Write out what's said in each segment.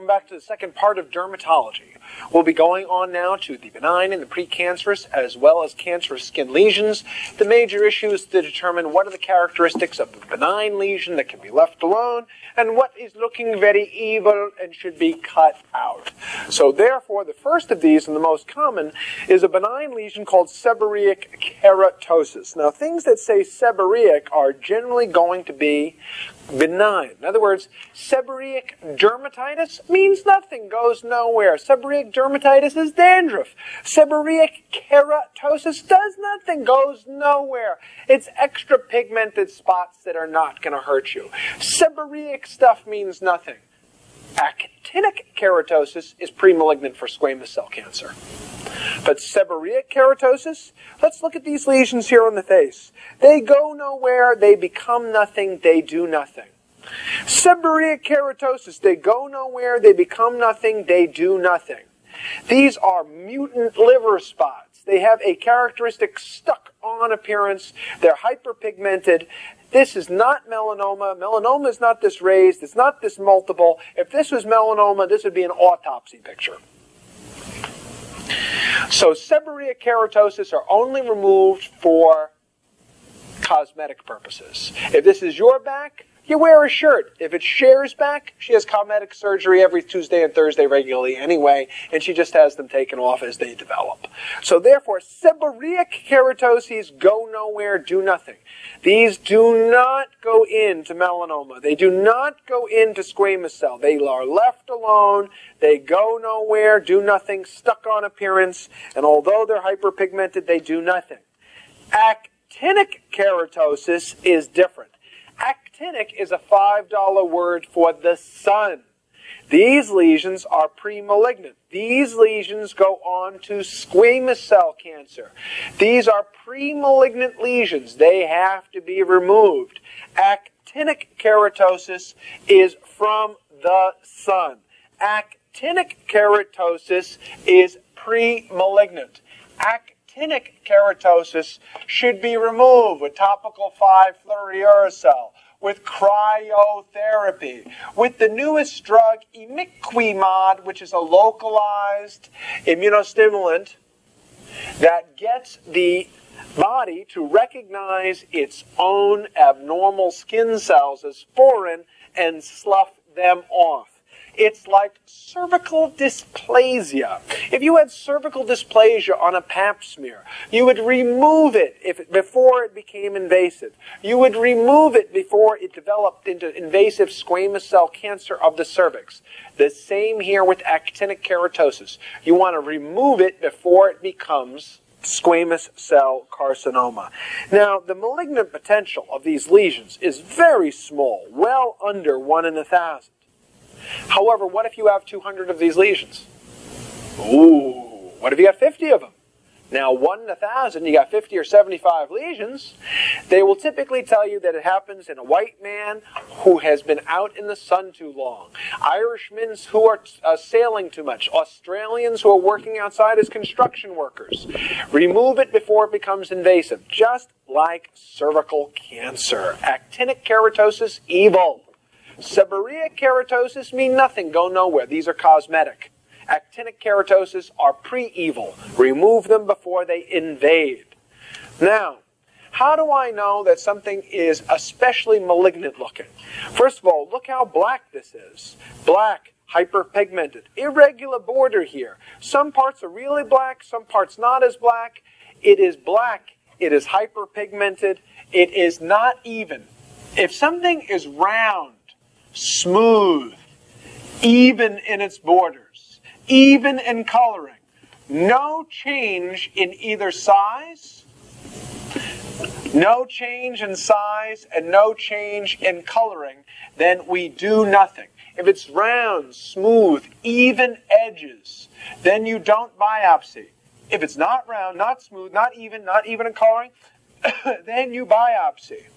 welcome back to the second part of dermatology. We'll be going on now to the benign and the precancerous, as well as cancerous skin lesions. The major issue is to determine what are the characteristics of the benign lesion that can be left alone, and what is looking very evil and should be cut out. So therefore, the first of these, and the most common, is a benign lesion called seborrheic keratosis. Now, things that say seborrheic are generally going to be benign. In other words, seborrheic dermatitis means nothing, goes nowhere. Seborrheic dermatitis is dandruff. Seborrheic keratosis does nothing, goes nowhere. It's extra pigmented spots that are not going to hurt you. Seborrheic stuff means nothing. Actinic keratosis is premalignant for squamous cell cancer. But seborrheic keratosis, let's look at these lesions here on the face. They go nowhere, they become nothing, they do nothing. Seborrheic keratosis, they go nowhere, they become nothing, they do nothing. These are mutant liver spots. They have a characteristic stuck-on appearance. They're hyperpigmented. This is not melanoma. Melanoma is not this raised. It's not this multiple. If this was melanoma, this would be an autopsy picture. So seborrheic keratosis are only removed for cosmetic purposes. If this is your back, you wear a shirt. If it's Cher's back, she has cosmetic surgery every Tuesday and Thursday regularly anyway, and she just has them taken off as they develop. So therefore, seborrheic keratoses go nowhere, do nothing. These do not go into melanoma. They do not go into squamous cell. They are left alone. They go nowhere, do nothing, stuck on appearance, and although they're hyperpigmented, they do nothing. Actinic keratosis is different. Actinic is a $5 word for the sun. These lesions are premalignant. These lesions go on to squamous cell cancer. These are premalignant lesions. They have to be removed. Actinic keratosis is from the sun. Actinic keratosis is premalignant. Actinic keratosis should be removed with topical 5-fluorouracil, with cryotherapy, with the newest drug imiquimod, which is a localized immunostimulant that gets the body to recognize its own abnormal skin cells as foreign and slough them off. It's like cervical dysplasia. If you had cervical dysplasia on a pap smear, you would remove it before it became invasive. You would remove it before it developed into invasive squamous cell cancer of the cervix. The same here with actinic keratosis. You want to remove it before it becomes squamous cell carcinoma. Now, the malignant potential of these lesions is very small, well under 1 in 1,000. However, what if you have 200 of these lesions? Ooh, what if you got 50 of them? Now, 1 in 1,000, you got 50 or 75 lesions. They will typically tell you that it happens in a white man who has been out in the sun too long, Irishmen who are sailing too much, Australians who are working outside as construction workers. Remove it before it becomes invasive, just like cervical cancer. Actinic keratosis, evil. Seborrheic keratosis mean nothing, go nowhere. These are cosmetic. Actinic keratosis are pre-evil. Remove them before they invade. Now, how do I know that something is especially malignant looking? First of all, look how black this is. Black, hyperpigmented. Irregular border here. Some parts are really black, some parts not as black. It is black. It is hyperpigmented. It is not even. If something is round, smooth, even in its borders, even in coloring, no change in either size, no change in size, and no change in coloring, then we do nothing. If it's round, smooth, even edges, then you don't biopsy. If it's not round, not smooth, not even in coloring, then you biopsy.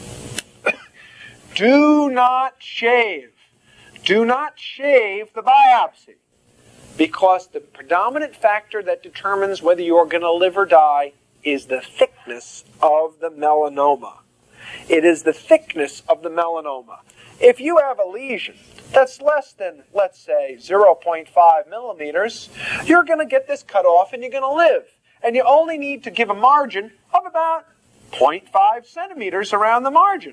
Do not shave. Do not shave the biopsy, because the predominant factor that determines whether you're going to live or die is the thickness of the melanoma. It is the thickness of the melanoma. If you have a lesion that's less than, let's say, 0.5 millimeters, you're going to get this cut off and you're going to live. And you only need to give a margin of about 0.5 centimeters around the margin.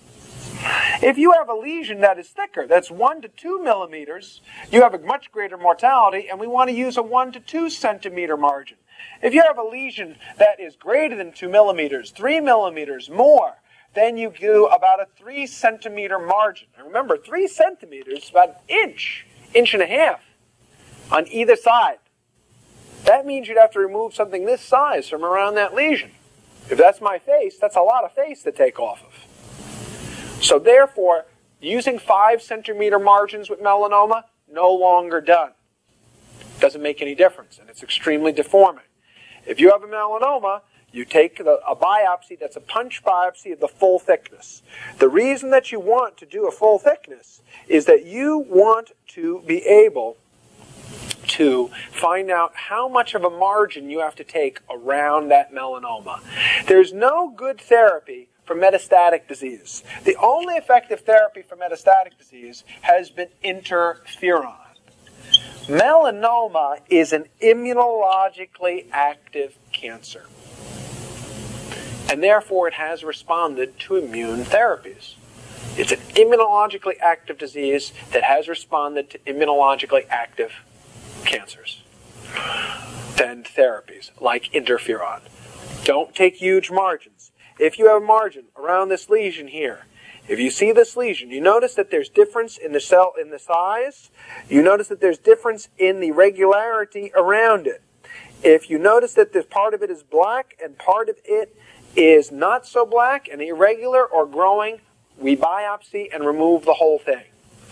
If you have a lesion that is thicker, that's 1 to 2 millimeters, you have a much greater mortality, and we want to use a 1 to 2 centimeter margin. If you have a lesion that is greater than 2 millimeters, 3 millimeters more, then you do about a 3 centimeter margin. And remember, 3 centimeters is about an inch and a half on either side. That means you'd have to remove something this size from around that lesion. If that's my face, that's a lot of face to take off of. So therefore, using 5 centimeter margins with melanoma, no longer done. Doesn't make any difference, and it's extremely deforming. If you have a melanoma, you take a biopsy that's a punch biopsy of the full thickness. The reason that you want to do a full thickness is that you want to be able to find out how much of a margin you have to take around that melanoma. There's no good therapy for metastatic disease. The only effective therapy for metastatic disease has been interferon. Melanoma is an immunologically active cancer, and therefore it has responded to immune therapies. It's an immunologically active disease that has responded to immunologically active cancers and therapies like interferon. Don't take huge margins. If you have a margin around this lesion here, if you see this lesion, you notice that there's difference in the cell, in the size. You notice that there's difference in the regularity around it. If you notice that this part of it is black and part of it is not so black and irregular or growing, we biopsy and remove the whole thing.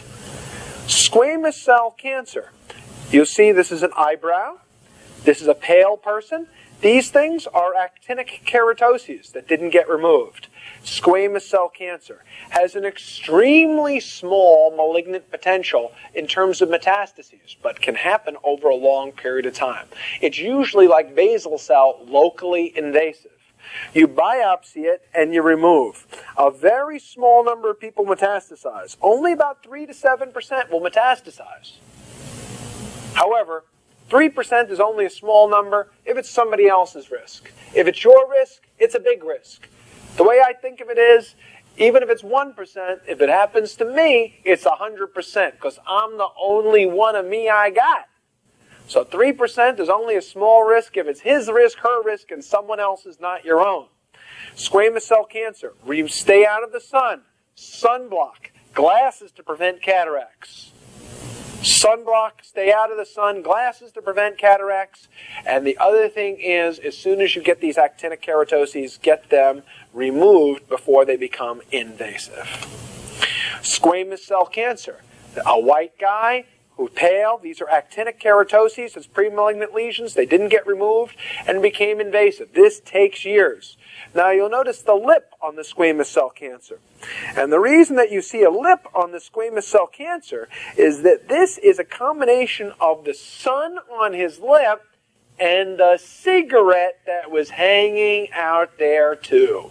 Squamous cell cancer. You'll see this is an eyebrow. This is a pale person. These things are actinic keratoses that didn't get removed. Squamous cell cancer has an extremely small malignant potential in terms of metastases, but can happen over a long period of time. It's usually like basal cell, locally invasive. You biopsy it and you remove. A very small number of people metastasize. Only about 3 to 7% will metastasize. However, 3% is only a small number if it's somebody else's risk. If it's your risk, it's a big risk. The way I think of it is, even if it's 1%, if it happens to me, it's 100%, because I'm the only one of me I got. So 3% is only a small risk if it's his risk, her risk, and someone else's, not your own. Squamous cell cancer, where you stay out of the sun, sunblock, glasses to prevent cataracts. Sunblock, stay out of the sun, glasses to prevent cataracts. And the other thing is, as soon as you get these actinic keratoses, get them removed before they become invasive. Squamous cell cancer. A white guy who's pale, these are actinic keratoses, it's pre-malignant lesions, they didn't get removed and became invasive. This takes years. Now you'll notice the lip on the squamous cell cancer. And the reason that you see a lip on the squamous cell cancer is that this is a combination of the sun on his lip and the cigarette that was hanging out there too.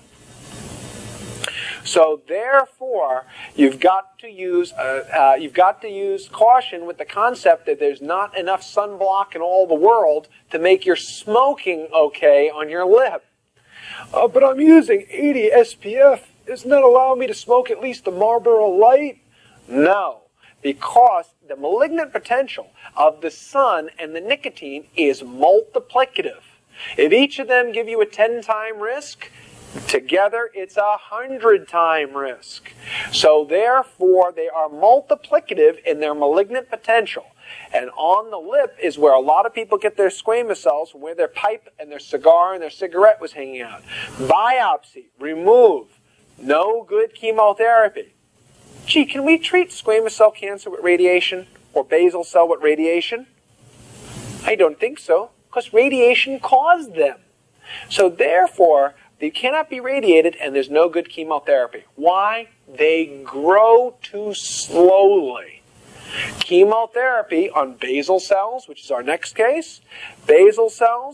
So therefore, you've got to use caution with the concept that there's not enough sunblock in all the world to make your smoking okay on your lip. But I'm using 80 SPF. Isn't that allowing me to smoke at least the Marlboro Light? No, because the malignant potential of the sun and the nicotine is multiplicative. If each of them give you a 10-time risk, together it's a 100-time risk. So therefore, they are multiplicative in their malignant potential. And on the lip is where a lot of people get their squamous cells, from where their pipe and their cigar and their cigarette was hanging out. Biopsy, remove. No good chemotherapy. Gee, can we treat squamous cell cancer with radiation or basal cell with radiation? I don't think so, because radiation caused them. So therefore, they cannot be radiated and there's no good chemotherapy. Why? They grow too slowly. Chemotherapy on basal cells, which is our next case, basal cells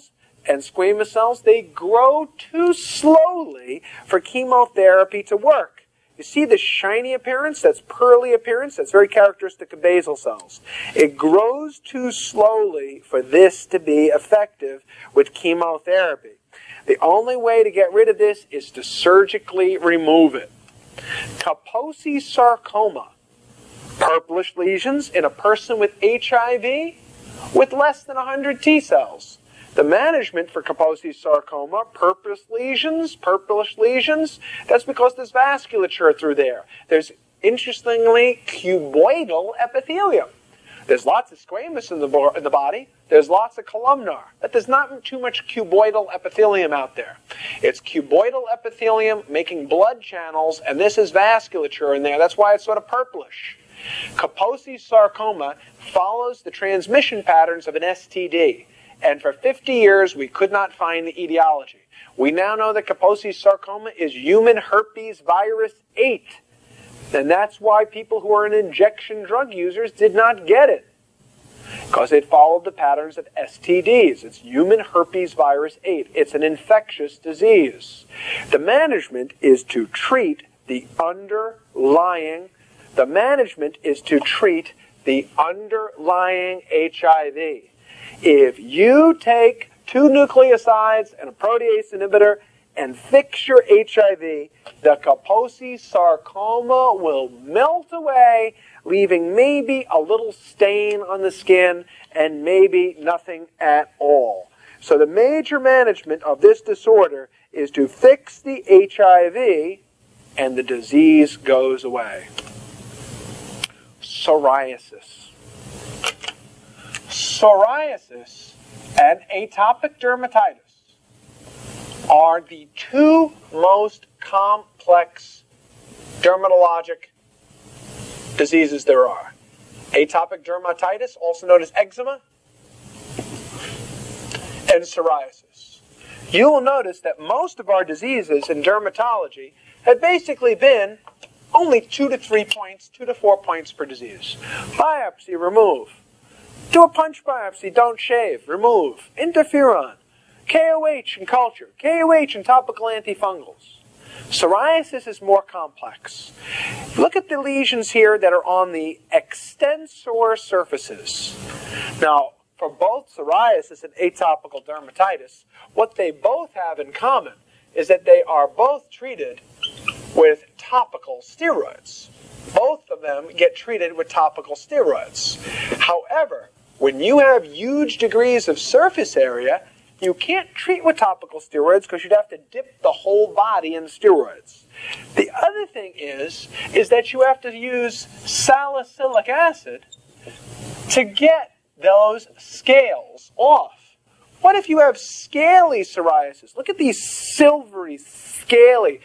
and squamous cells, they grow too slowly for chemotherapy to work. You see the shiny appearance, that's pearly appearance, that's very characteristic of basal cells. It grows too slowly for this to be effective with chemotherapy. The only way to get rid of this is to surgically remove it. Kaposi sarcoma, purplish lesions in a person with HIV with less than 100 T cells. The management for Kaposi sarcoma, purplish lesions, that's because there's vasculature through there. There's, interestingly, cuboidal epithelium. There's lots of squamous in the body. There's lots of columnar. But there's not too much cuboidal epithelium out there. It's cuboidal epithelium making blood channels, and this is vasculature in there. That's why it's sort of purplish. Kaposi sarcoma follows the transmission patterns of an STD. And for 50 years, we could not find the etiology. We now know that Kaposi sarcoma is human herpes virus 8. And that's why people who are injection drug users did not get it. Because it followed the patterns of STDs. It's human herpes virus 8. It's an infectious disease. The management is to treat the underlying HIV. If you take 2 nucleosides and a protease inhibitor and fix your HIV, the Kaposi sarcoma will melt away, leaving maybe a little stain on the skin and maybe nothing at all. So the major management of this disorder is to fix the HIV and the disease goes away. Psoriasis. Psoriasis and atopic dermatitis are the 2 most complex dermatologic diseases there are. Atopic dermatitis, also known as eczema, and psoriasis. You will notice that most of our diseases in dermatology have basically been only 2 to 3 points, 2 to 4 points per disease. Biopsy, remove. Do a punch biopsy, don't shave, remove. Interferon, KOH in culture, KOH in topical antifungals. Psoriasis is more complex. Look at the lesions here that are on the extensor surfaces. Now, for both psoriasis and atopic dermatitis, what they both have in common is that they are both treated with topical steroids. Both of them get treated with topical steroids. However, when you have huge degrees of surface area, you can't treat with topical steroids because you'd have to dip the whole body in steroids. The other thing is that you have to use salicylic acid to get those scales off. What if you have scaly psoriasis? Look at these silvery, scaly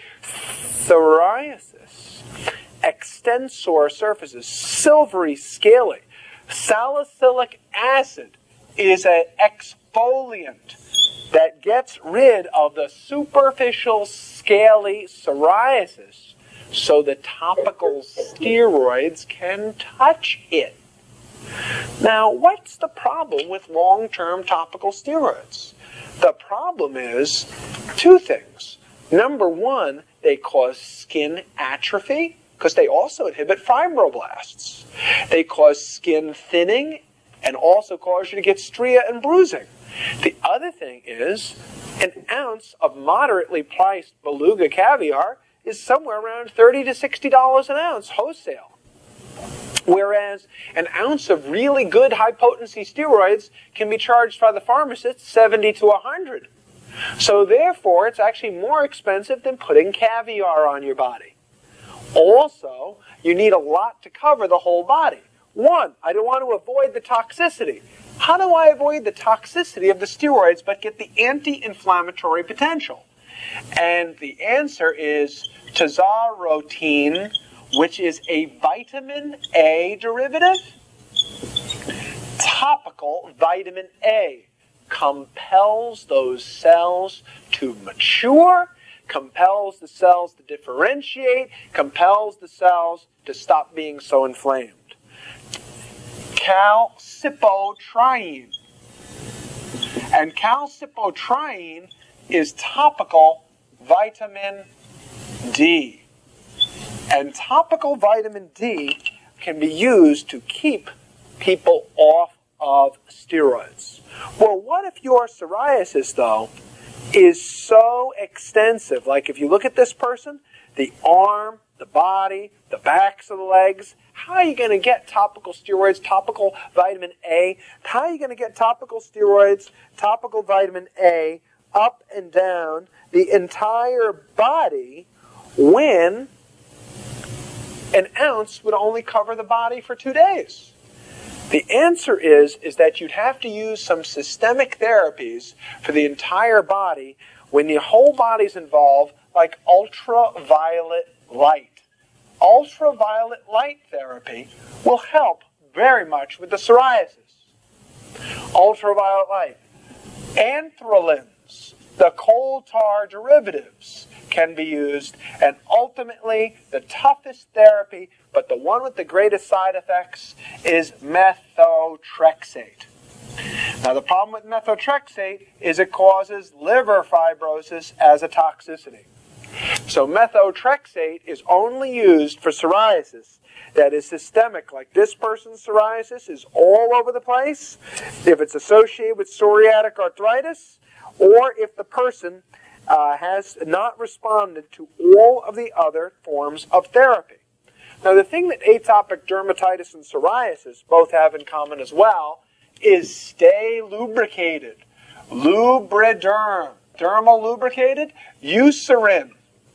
psoriasis. Extensor surfaces, silvery, scaly. Salicylic acid is an exfoliant that gets rid of the superficial scaly psoriasis so the topical steroids can touch it. Now, what's the problem with long-term topical steroids? The problem is 2 things. Number 1, they cause skin atrophy because they also inhibit fibroblasts. They cause skin thinning and also cause you to get stria and bruising. The other thing is an ounce of moderately priced beluga caviar is somewhere around $30 to $60 an ounce wholesale. Whereas an ounce of really good high-potency steroids can be charged by the pharmacist $70 to $100. So therefore, it's actually more expensive than putting caviar on your body. Also, you need a lot to cover the whole body. 1, I don't want to avoid the toxicity. How do I avoid the toxicity of the steroids but get the anti-inflammatory potential? And the answer is tazarotene, which is a vitamin A derivative. Topical vitamin A compels those cells to mature, compels the cells to differentiate, compels the cells to stop being so inflamed. Calcipotriene. And calcipotriene is topical vitamin D. And topical vitamin D can be used to keep people off of steroids. Well, what if your psoriasis, though, is so extensive? Like if you look at this person, the arm, the body, the backs of the legs, how are you going to get topical steroids, topical vitamin A? How are you going to get topical steroids, topical vitamin A up and down the entire body when an ounce would only cover the body for 2 days? The answer is that you'd have to use some systemic therapies for the entire body when your whole body's involved, like ultraviolet light. Ultraviolet light therapy will help very much with the psoriasis. Ultraviolet light. Anthralins, the coal tar derivatives, can be used, and ultimately the toughest therapy, but the one with the greatest side effects, is methotrexate. Now the problem with methotrexate is it causes liver fibrosis as a toxicity. So methotrexate is only used for psoriasis that is systemic, like this person's psoriasis is all over the place, if it's associated with psoriatic arthritis, or if the person has not responded to all of the other forms of therapy. Now, the thing that atopic dermatitis and psoriasis both have in common as well is stay lubricated. Lubriderm. Dermal lubricated. Eucerin.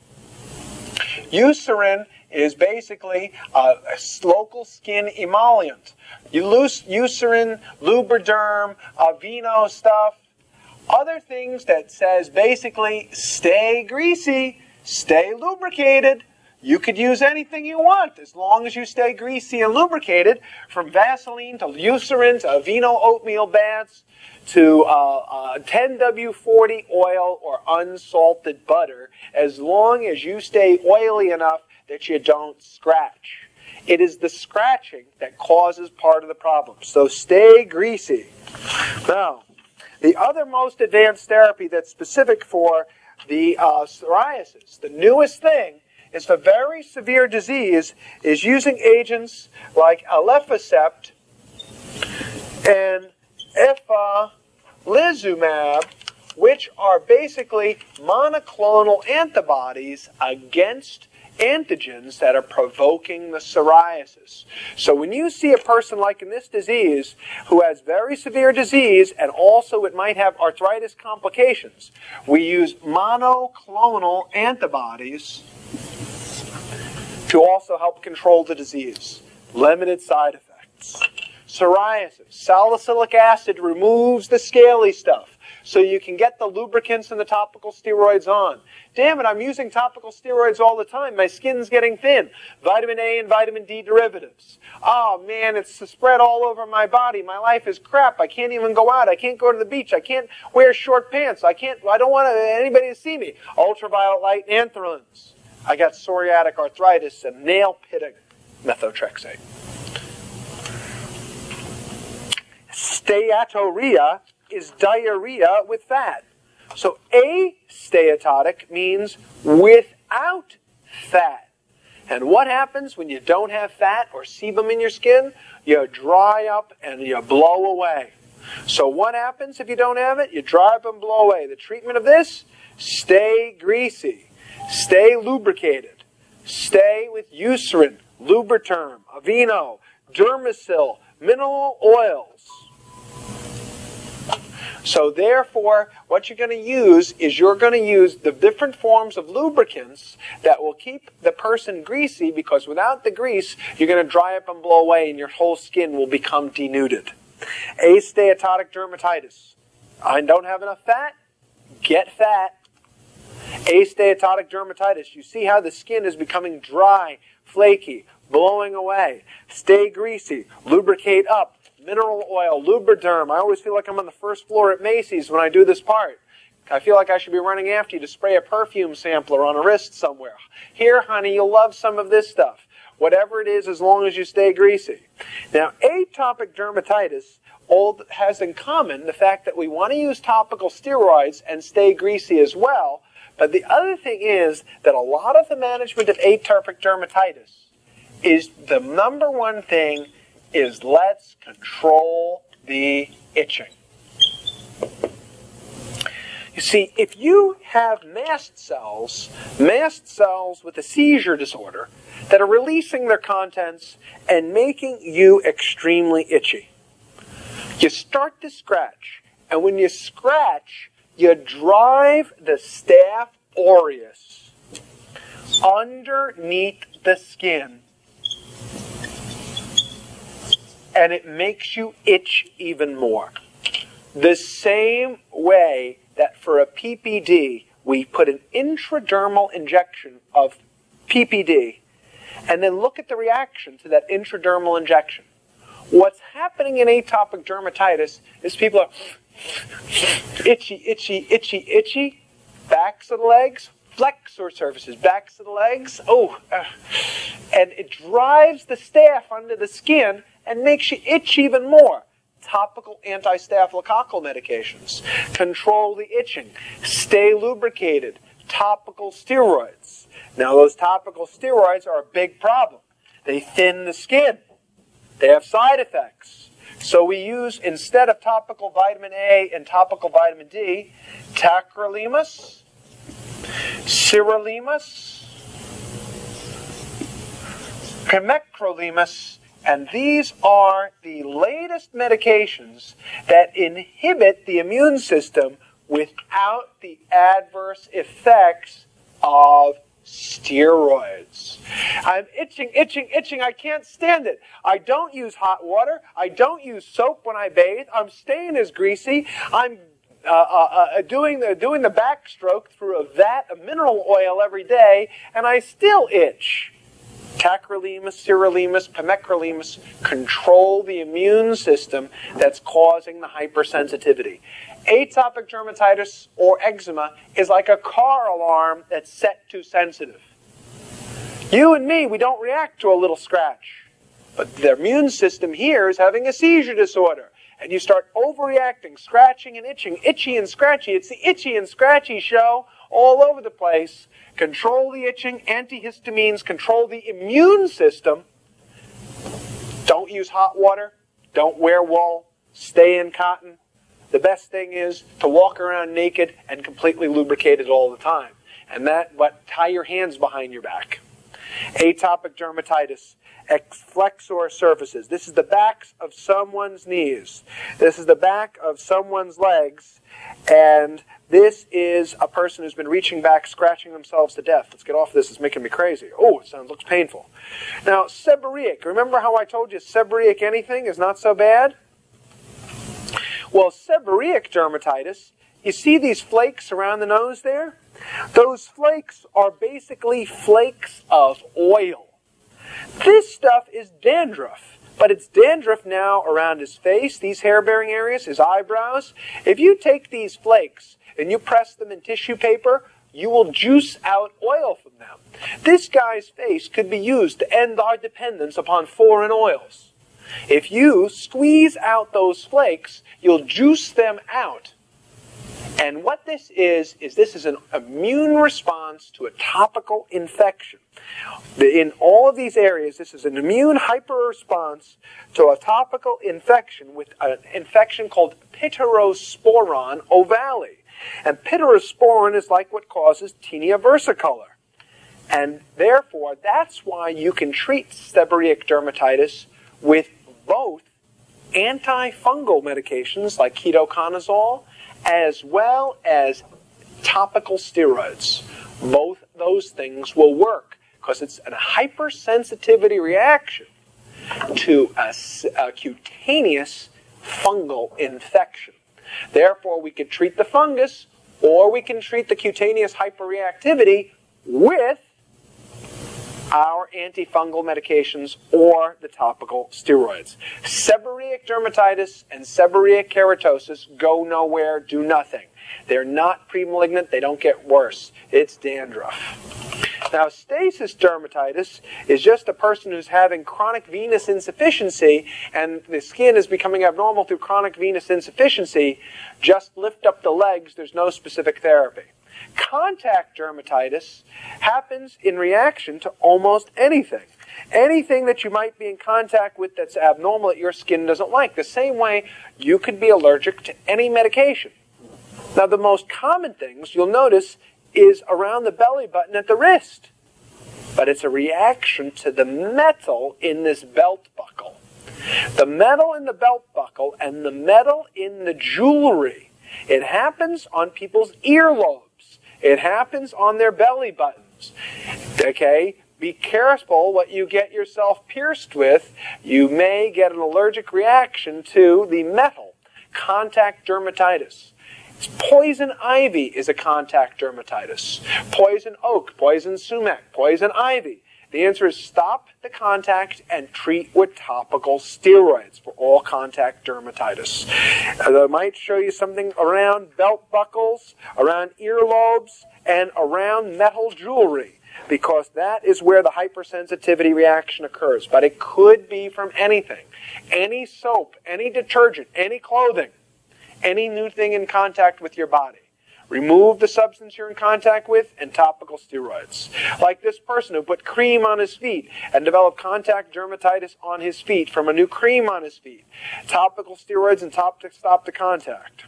Eucerin is basically a local skin emollient. Eucerin, Lubriderm, Aveeno stuff. Other things that says basically stay greasy, stay lubricated. You could use anything you want as long as you stay greasy and lubricated, from Vaseline to Eucerin to Aveeno oatmeal baths to 10W40 oil or unsalted butter, as long as you stay oily enough that you don't scratch. It is the scratching that causes part of the problem. So stay greasy. Now, the other most advanced therapy that's specific for the psoriasis, the newest thing, is for very severe disease, is using agents like Alefacept and Eflizumab, which are basically monoclonal antibodies against antigens that are provoking the psoriasis. So when you see a person like in this disease who has very severe disease and also it might have arthritis complications, we use monoclonal antibodies to also help control the disease. Limited side effects. Psoriasis. Salicylic acid removes the scaly stuff so you can get the lubricants and the topical steroids on. Damn it, I'm using topical steroids all the time. My skin's getting thin. Vitamin A and vitamin D derivatives. Oh man, it's spread all over my body. My life is crap. I can't even go out. I can't go to the beach. I can't wear short pants. I don't want anybody to see me. Ultraviolet light anthralins. I got psoriatic arthritis and nail pitting. Methotrexate. Steatorrhea is diarrhea with fat. So asteatotic means without fat. And what happens when you don't have fat or sebum in your skin? You dry up and you blow away. So what happens if you don't have it? You dry up and blow away. The treatment of this? Stay greasy. Stay lubricated. Stay with Eucerin, Lubriterm, Aveeno, Dermasil, mineral oils. So therefore, what you're going to use is you're going to use the different forms of lubricants that will keep the person greasy, because without the grease, you're going to dry up and blow away and your whole skin will become denuded. Asteatotic dermatitis. I don't have enough fat? Get fat. Asteatotic dermatitis. You see how the skin is becoming dry, flaky, blowing away. Stay greasy. Lubricate up. Mineral oil, Lubriderm. I always feel like I'm on the first floor at Macy's when I do this part. I feel like I should be running after you to spray a perfume sampler on a wrist somewhere. Here, honey, you'll love some of this stuff. Whatever it is, as long as you stay greasy. Now, atopic dermatitis all has in common the fact that we want to use topical steroids and stay greasy as well. But the other thing is that a lot of the management of atopic dermatitis is the number one thing is let's control the itching. You see, if you have mast cells with a seizure disorder that are releasing their contents and making you extremely itchy, you start to scratch, and when you scratch, you drive the Staph aureus underneath the skin, and it makes you itch even more. The same way that for a PPD, we put an intradermal injection of PPD, and then look at the reaction to that intradermal injection. What's happening in atopic dermatitis is people are itchy, itchy, itchy, itchy, backs of the legs, flexor surfaces, backs of the legs, and it drives the staph under the skin and makes you itch even more. Topical anti-staphylococcal medications control the itching, stay lubricated, topical steroids. Now those topical steroids are a big problem. They thin the skin. They have side effects. So we use, instead of topical vitamin A and topical vitamin D, tacrolimus, sirolimus, pimecrolimus, and these are the latest medications that inhibit the immune system without the adverse effects of steroids. I'm itching, itching, itching. I can't stand it. I don't use hot water. I don't use soap when I bathe. I'm staying as greasy. I'm doing the backstroke through a vat of mineral oil every day, and I still itch. Tacrolimus, sirolimus, pimecrolimus control the immune system that's causing the hypersensitivity. Atopic dermatitis or eczema is like a car alarm that's set too sensitive. You and me, we don't react to a little scratch. But the immune system here is having a seizure disorder. And you start overreacting, scratching and itching, itchy and scratchy. It's the itchy and scratchy show all over the place. Control the itching, antihistamines, control the immune system. Don't use hot water. Don't wear wool. Stay in cotton. The best thing is to walk around naked and completely lubricated all the time. And tie your hands behind your back. Atopic dermatitis, flexor surfaces. This is the backs of someone's knees. This is the back of someone's legs. And this is a person who's been reaching back, scratching themselves to death. Let's get off this. It's making me crazy. Oh, looks painful. Now, seborrheic. Remember how I told you seborrheic anything is not so bad? Well, seborrheic dermatitis, you see these flakes around the nose there? Those flakes are basically flakes of oil. This stuff is dandruff. But it's dandruff now around his face, these hair-bearing areas, his eyebrows. If you take these flakes and you press them in tissue paper, you will juice out oil from them. This guy's face could be used to end our dependence upon foreign oils. If you squeeze out those flakes, you'll juice them out. And what this is an immune response to a topical infection. In all of these areas, this is an immune hyper-response to a topical infection with an infection called Pityrosporin ovale. And Pityrosporin is like what causes tinea versicolor. And therefore, that's why you can treat seborrheic dermatitis with both antifungal medications like ketoconazole as well as topical steroids. Both those things will work because it's a hypersensitivity reaction to a cutaneous fungal infection. Therefore, we could treat the fungus or we can treat the cutaneous hyperreactivity with our antifungal medications or the topical steroids. Seborrheic dermatitis and seborrheic keratosis go nowhere, do nothing. They're not premalignant, they don't get worse. It's dandruff. Now, stasis dermatitis is just a person who's having chronic venous insufficiency and the skin is becoming abnormal through chronic venous insufficiency. Just lift up the legs. There's no specific therapy. Contact dermatitis happens in reaction to almost anything. Anything that you might be in contact with that's abnormal that your skin doesn't like. The same way you could be allergic to any medication. Now, the most common things you'll notice is around the belly button at the wrist. But it's a reaction to the metal in this belt buckle. The metal in the belt buckle and the metal in the jewelry. It happens on people's earlobes. It happens on their belly buttons. Okay? Be careful what you get yourself pierced with. You may get an allergic reaction to the metal. Contact dermatitis. Poison ivy is a contact dermatitis. Poison oak, poison sumac, poison ivy. The answer is stop the contact and treat with topical steroids for all contact dermatitis. I might show you something around belt buckles, around earlobes, and around metal jewelry, because that is where the hypersensitivity reaction occurs. But it could be from anything. Any soap, any detergent, any clothing, any new thing in contact with your body. Remove the substance you're in contact with and topical steroids. Like this person who put cream on his feet and developed contact dermatitis on his feet from a new cream on his feet. Topical steroids and stop the contact.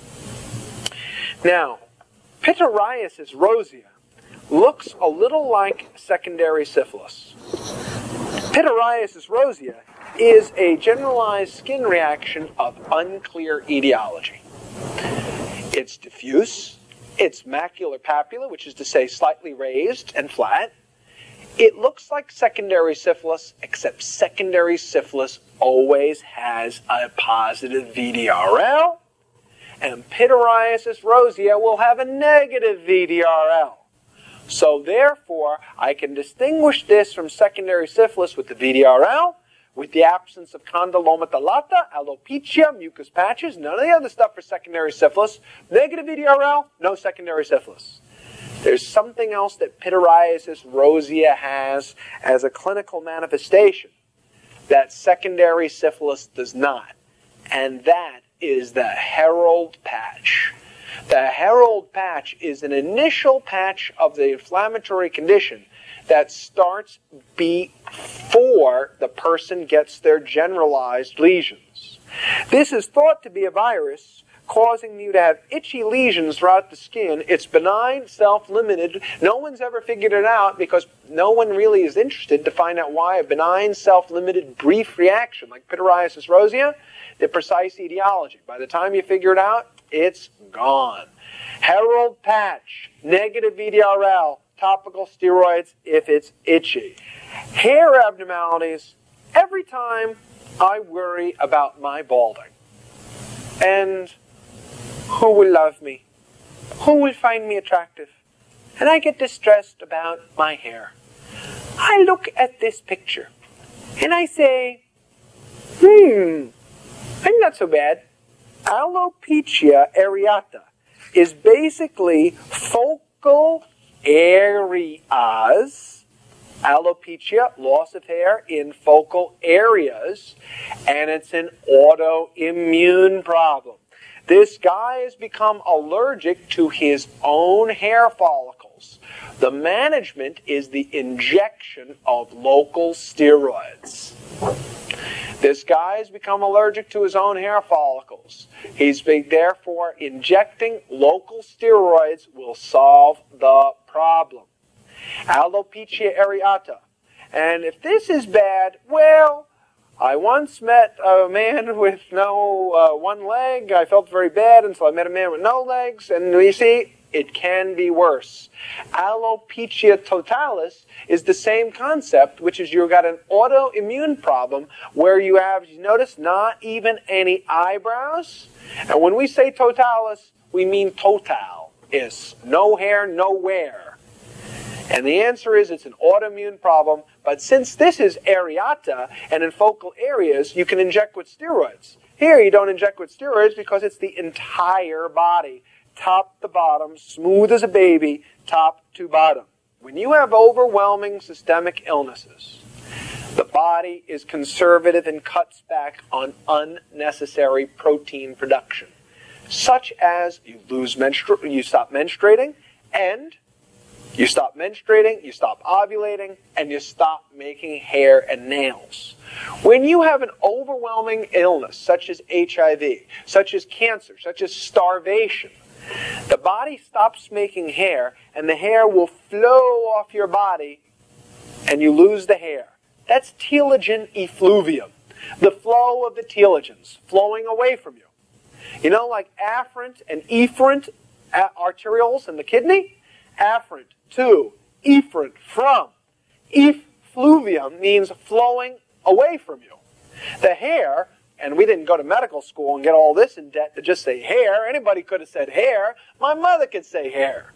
Now, pityriasis rosea looks a little like secondary syphilis. Pityriasis rosea is a generalized skin reaction of unclear etiology. It's diffuse, it's macular papula, which is to say slightly raised and flat. It looks like secondary syphilis, except secondary syphilis always has a positive VDRL, and pityriasis rosea will have a negative VDRL. So therefore, I can distinguish this from secondary syphilis with the VDRL, with the absence of condyloma lata, alopecia, mucus patches, none of the other stuff for secondary syphilis. Negative VDRL, no secondary syphilis. There's something else that pityriasis rosea has as a clinical manifestation that secondary syphilis does not, and that is the Herald patch. The Herald patch is an initial patch of the inflammatory condition that starts before the person gets their generalized lesions. This is thought to be a virus causing you to have itchy lesions throughout the skin. It's benign, self-limited. No one's ever figured it out because no one really is interested to find out why a benign, self-limited, brief reaction like pityriasis rosea, the precise etiology. By the time you figure it out, it's gone. Herald patch, negative VDRL, topical steroids if it's itchy. Hair abnormalities, every time I worry about my balding. And who will love me? Who will find me attractive? And I get distressed about my hair. I look at this picture and I say, I'm not so bad. Alopecia areata is basically focal areas, alopecia, loss of hair in focal areas, and it's an autoimmune problem. This guy has become allergic to his own hair follicles. The management is the injection of local steroids. This guy has become allergic to his own hair follicles. Therefore, injecting local steroids will solve the problem. Alopecia areata. And if this is bad, well, I once met a man with no one leg. I felt very bad, and so I met a man with no legs. And you see, it can be worse. Alopecia totalis is the same concept, which is you've got an autoimmune problem where you have, you notice, not even any eyebrows. And when we say totalis, we mean total. Is no hair, nowhere. And the answer is it's an autoimmune problem. But since this is areata and in focal areas, you can inject with steroids. Here you don't inject with steroids because it's the entire body. Top to bottom, smooth as a baby, top to bottom. when you have overwhelming systemic illnesses, the body is conservative and cuts back on unnecessary protein production, such as you stop menstruating, and you stop menstruating, you stop ovulating, and you stop making hair and nails. When you have an overwhelming illness, such as HIV, such as cancer, such as starvation, the body stops making hair, and the hair will flow off your body, and you lose the hair. That's telogen effluvium, the flow of the telogens flowing away from you. You know, like afferent and efferent arterioles in the kidney? Afferent to, efferent from. Effluvium means flowing away from you. The hair, and we didn't go to medical school and get all this in debt to just say hair. Anybody could have said hair. My mother could say hair.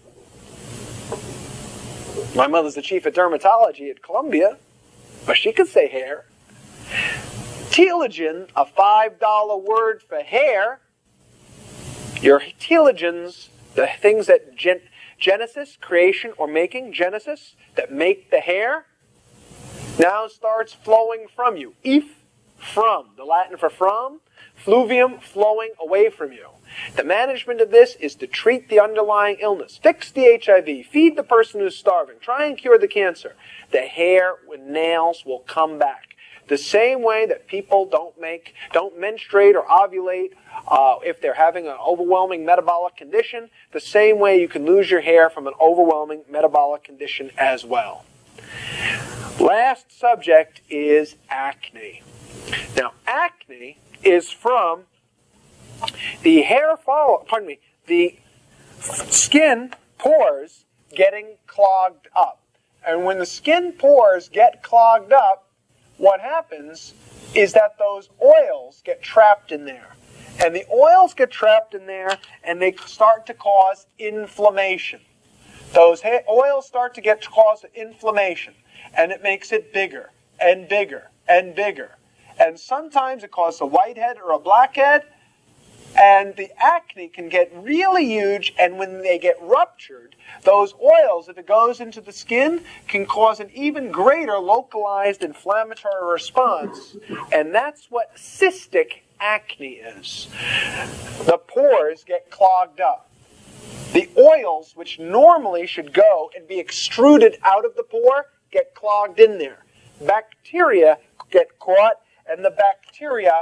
My mother's the chief of dermatology at Columbia, but she could say hair. Telogen, a $5 word for hair. Your telogens, the things that genesis, creation or making, genesis, that make the hair, now starts flowing from you. From, the Latin for from, fluvium, flowing away from you. The management of this is to treat the underlying illness, fix the HIV, feed the person who's starving, try and cure the cancer. The hair with nails will come back. The same way that people don't menstruate or ovulate if they're having an overwhelming metabolic condition, the same way you can lose your hair from an overwhelming metabolic condition as well. Last subject is acne. Now, acne is from the the skin pores getting clogged up. And when the skin pores get clogged up, what happens is that those oils get trapped in there. And the oils get trapped in there and they start to cause inflammation. Those oils start to cause inflammation, and it makes it bigger and bigger and bigger. And sometimes it causes a whitehead or a blackhead, and the acne can get really huge, and when they get ruptured, those oils, if it goes into the skin, can cause an even greater localized inflammatory response, and that's what cystic acne is. The pores get clogged up. The oils, which normally should go and be extruded out of the pore, get clogged in there. Bacteria get caught, and the bacteria,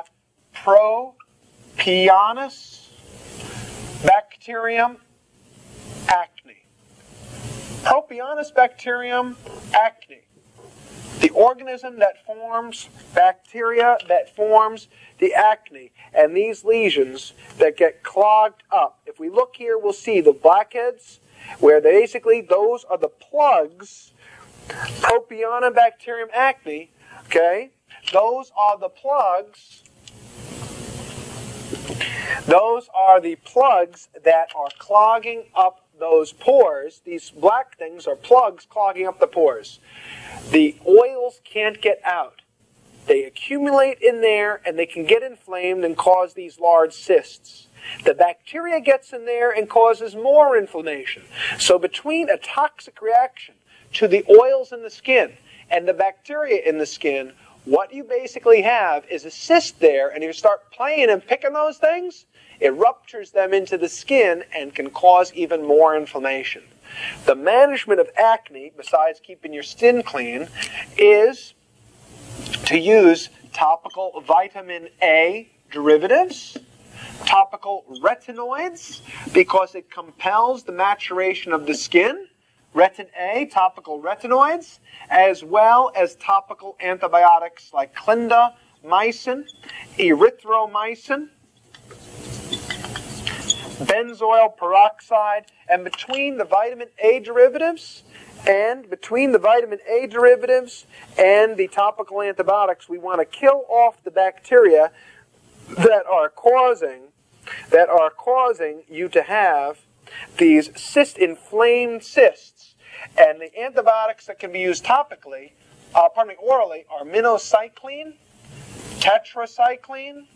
Propionius bacterium acne. Propionius bacterium acne. The organism that forms bacteria that forms the acne, and these lesions that get clogged up. If we look here, we'll see the blackheads, where basically those are the plugs. Propionibacterium acne, okay? Those are the plugs. Those are the plugs that are clogging up those pores. These black things are plugs clogging up the pores. The oils can't get out. They accumulate in there, and they can get inflamed and cause these large cysts. The bacteria gets in there and causes more inflammation. So between a toxic reaction to the oils in the skin and the bacteria in the skin, what you basically have is a cyst there, and you start playing and picking those things, it ruptures them into the skin and can cause even more inflammation. The management of acne, besides keeping your skin clean, is to use topical vitamin A derivatives, topical retinoids, because it compels the maturation of the skin, retin A, topical retinoids, as well as topical antibiotics like clindamycin, erythromycin, benzoyl peroxide, and between the vitamin A derivatives and the topical antibiotics, we want to kill off the bacteria that are causing you to have these inflamed cysts. And the antibiotics that can be used orally, are minocycline, tetracycline,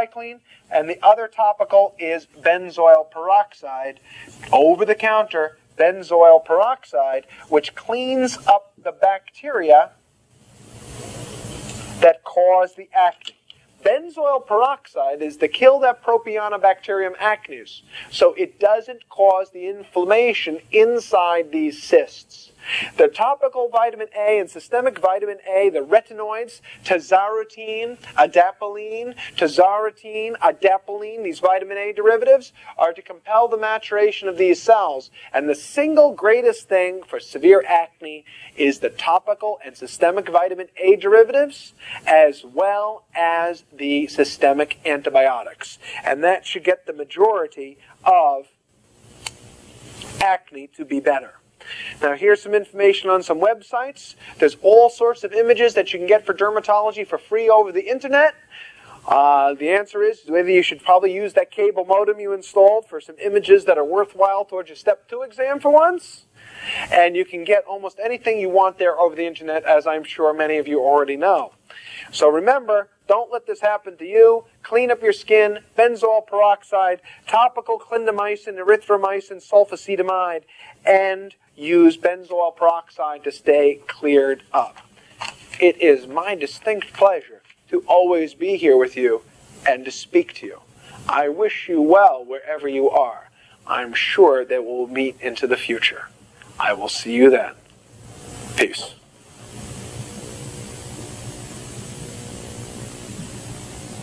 and the other topical is benzoyl peroxide, over the counter, benzoyl peroxide, which cleans up the bacteria that cause the acne. Benzoyl peroxide is the kill that Propionibacterium acnes, so it doesn't cause the inflammation inside these cysts. The topical vitamin A and systemic vitamin A, the retinoids, tazarotene, adapalene, these vitamin A derivatives, are to compel the maturation of these cells. And the single greatest thing for severe acne is the topical and systemic vitamin A derivatives, as well as the systemic antibiotics. And that should get the majority of acne to be better. Now here's some information on some websites. There's all sorts of images that you can get for dermatology for free over the internet. The answer is whether you should probably use that cable modem you installed for some images that are worthwhile towards your Step 2 exam for once. And you can get almost anything you want there over the internet, as I'm sure many of you already know. So remember, don't let this happen to you. Clean up your skin, benzoyl peroxide, topical clindamycin, erythromycin, sulfacetamide, and use benzoyl peroxide to stay cleared up. It is my distinct pleasure to always be here with you and to speak to you. I wish you well wherever you are. I'm sure that we'll meet into the future. I will see you then. Peace.